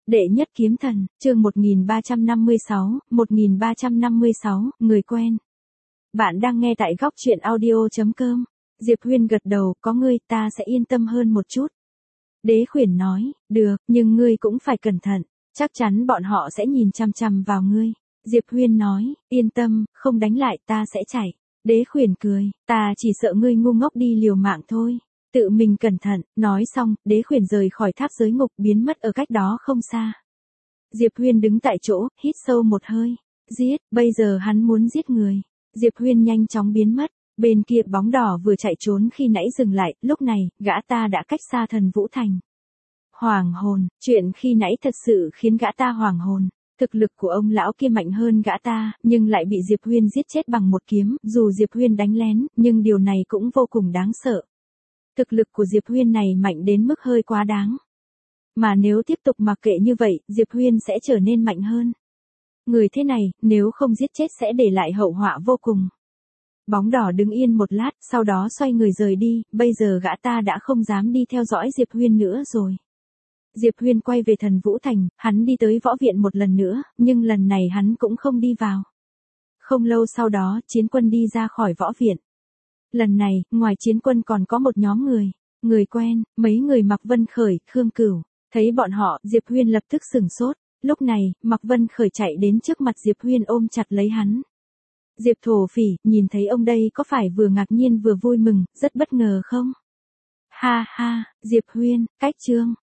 Đệ nhất kiếm thần, chương 1356, người quen. Bạn đang nghe tại góc truyện audio.com. Diệp Huyên gật đầu, có ngươi ta sẽ yên tâm hơn một chút. Đế khuyển nói, được, nhưng ngươi cũng phải cẩn thận, chắc chắn bọn họ sẽ nhìn chằm chằm vào ngươi. Diệp Huyên nói, yên tâm, không đánh lại ta sẽ chạy. Đế khuyển cười, ta chỉ sợ ngươi ngu ngốc đi liều mạng thôi. Tự mình cẩn thận, nói xong, đế khuyển rời khỏi tháp giới ngục biến mất ở cách đó không xa. Diệp Huyên đứng tại chỗ, hít sâu một hơi. Giết, bây giờ hắn muốn giết người. Diệp Huyên nhanh chóng biến mất. Bên kia bóng đỏ vừa chạy trốn khi nãy dừng lại, lúc này, gã ta đã cách xa Thần Vũ Thành. Hoàng hồn, chuyện khi nãy thật sự khiến gã ta hoàng hồn. Thực lực của ông lão kia mạnh hơn gã ta, nhưng lại bị Diệp Huyên giết chết bằng một kiếm, dù Diệp Huyên đánh lén, nhưng điều này cũng vô cùng đáng sợ. Thực lực của Diệp Huyên này mạnh đến mức hơi quá đáng. Mà nếu tiếp tục mặc kệ như vậy, Diệp Huyên sẽ trở nên mạnh hơn. Người thế này, nếu không giết chết sẽ để lại hậu họa vô cùng. Bóng đỏ đứng yên một lát, sau đó xoay người rời đi, bây giờ gã ta đã không dám đi theo dõi Diệp Huyên nữa rồi. Diệp Huyên quay về Thần Vũ Thành, hắn đi tới võ viện một lần nữa, nhưng lần này hắn cũng không đi vào. Không lâu sau đó, chiến quân đi ra khỏi võ viện. Lần này, ngoài chiến quân còn có một nhóm người quen, mấy người Mạc Vân Khởi, Khương Cửu. Thấy bọn họ, Diệp Huyên lập tức sửng sốt. Lúc này, Mạc Vân Khởi chạy đến trước mặt Diệp Huyên ôm chặt lấy hắn. Diệp Thổ Phỉ, nhìn thấy ông đây có phải vừa ngạc nhiên vừa vui mừng, rất bất ngờ không? Ha ha, Diệp Huyên, cách chương.